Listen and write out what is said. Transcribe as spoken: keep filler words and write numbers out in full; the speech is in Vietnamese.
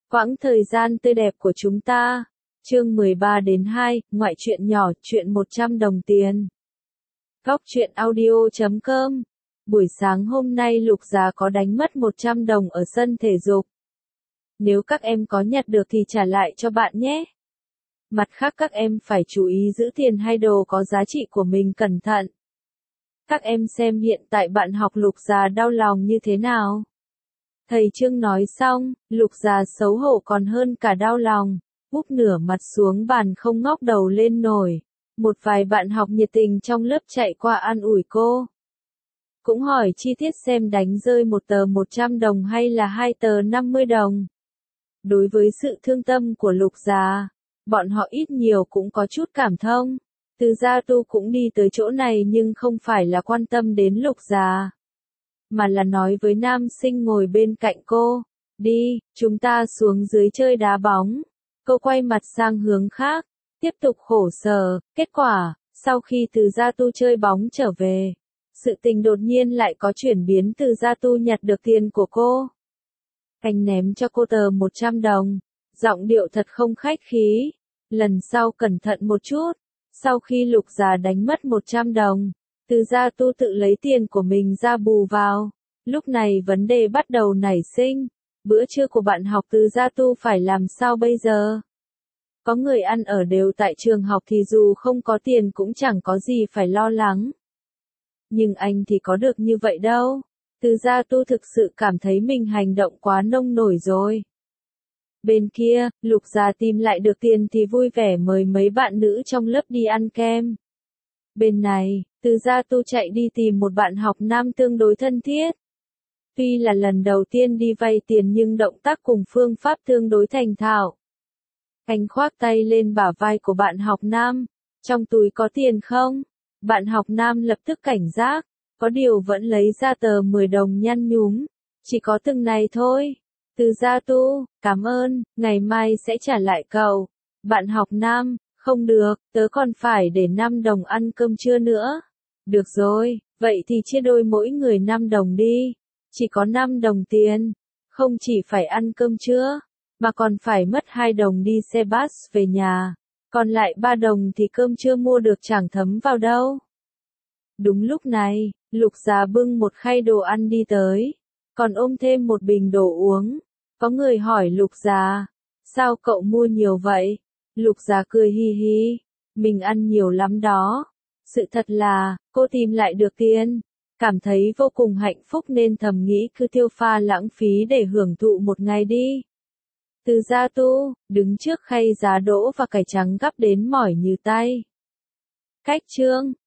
Quãng thời gian tươi đẹp của chúng ta. Chương mười ba đến hai, ngoại truyện nhỏ, chuyện một trăm đồng tiền. Góc truyện audio chấm com. Buổi sáng hôm nay Lục Già có đánh mất một trăm đồng ở sân thể dục. Nếu các em có nhặt được thì trả lại cho bạn nhé. Mặt khác các em phải chú ý giữ tiền hay đồ có giá trị của mình cẩn thận. Các em xem hiện tại bạn học Lục Già đau lòng như thế nào. Thầy Trương nói xong, Lục Già xấu hổ còn hơn cả đau lòng, úp nửa mặt xuống bàn không ngóc đầu lên nổi. Một vài bạn học nhiệt tình trong lớp chạy qua an ủi cô. Cũng hỏi chi tiết xem đánh rơi một tờ một trăm đồng hay là hai tờ năm mươi đồng. Đối với sự thương tâm của Lục Già, bọn họ ít nhiều cũng có chút cảm thông. Từ Gia Tu cũng đi tới chỗ này nhưng không phải là quan tâm đến Lục Già, mà là nói với nam sinh ngồi bên cạnh cô, đi, chúng ta xuống dưới chơi đá bóng. Cô quay mặt sang hướng khác, tiếp tục khổ sở, kết quả, sau khi Từ Gia Tu chơi bóng trở về, sự tình đột nhiên lại có chuyển biến. Từ Gia Tu nhặt được tiền của cô. Anh ném cho cô tờ một trăm đồng, giọng điệu thật không khách khí, lần sau cẩn thận một chút. Sau khi Lục Già đánh mất một trăm đồng, Từ Gia Tu tự lấy tiền của mình ra bù vào. Lúc này vấn đề bắt đầu nảy sinh, bữa trưa của bạn học Từ Gia Tu phải làm sao bây giờ? Có người ăn ở đều tại trường học thì dù không có tiền cũng chẳng có gì phải lo lắng. Nhưng anh thì có được như vậy đâu. Từ Gia Tu thực sự cảm thấy mình hành động quá nông nổi rồi. Bên kia, Lục Già tìm lại được tiền thì vui vẻ mời mấy bạn nữ trong lớp đi ăn kem. Bên này, Từ Gia Tu chạy đi tìm một bạn học nam tương đối thân thiết. Tuy là lần đầu tiên đi vay tiền nhưng động tác cùng phương pháp tương đối thành thạo. Anh khoác tay lên bả vai của bạn học nam. Trong túi có tiền không? Bạn học nam lập tức cảnh giác, có điều vẫn lấy ra tờ mười đồng nhăn nhúm. Chỉ có từng này thôi. Từ Gia Tu, cảm ơn, ngày mai sẽ trả lại cậu. Bạn học nam, không được, tớ còn phải để năm đồng ăn cơm trưa nữa. Được rồi, vậy thì chia đôi mỗi người năm đồng đi. Chỉ có năm đồng tiền, không chỉ phải ăn cơm trưa, mà còn phải mất hai đồng đi xe bus về nhà. Còn lại ba đồng thì cơm trưa mua được chẳng thấm vào đâu. Đúng lúc này, Lục Già bưng một khay đồ ăn đi tới, còn ôm thêm một bình đồ uống. Có người hỏi Lục Già, sao cậu mua nhiều vậy? Lục Già cười hi hi, mình ăn nhiều lắm đó. Sự thật là, cô tìm lại được tiền, cảm thấy vô cùng hạnh phúc nên thầm nghĩ cứ tiêu pha lãng phí để hưởng thụ một ngày đi. Từ Gia Tu, đứng trước khay giá đỗ và cải trắng gắp đến mỏi như tay. Cách chương,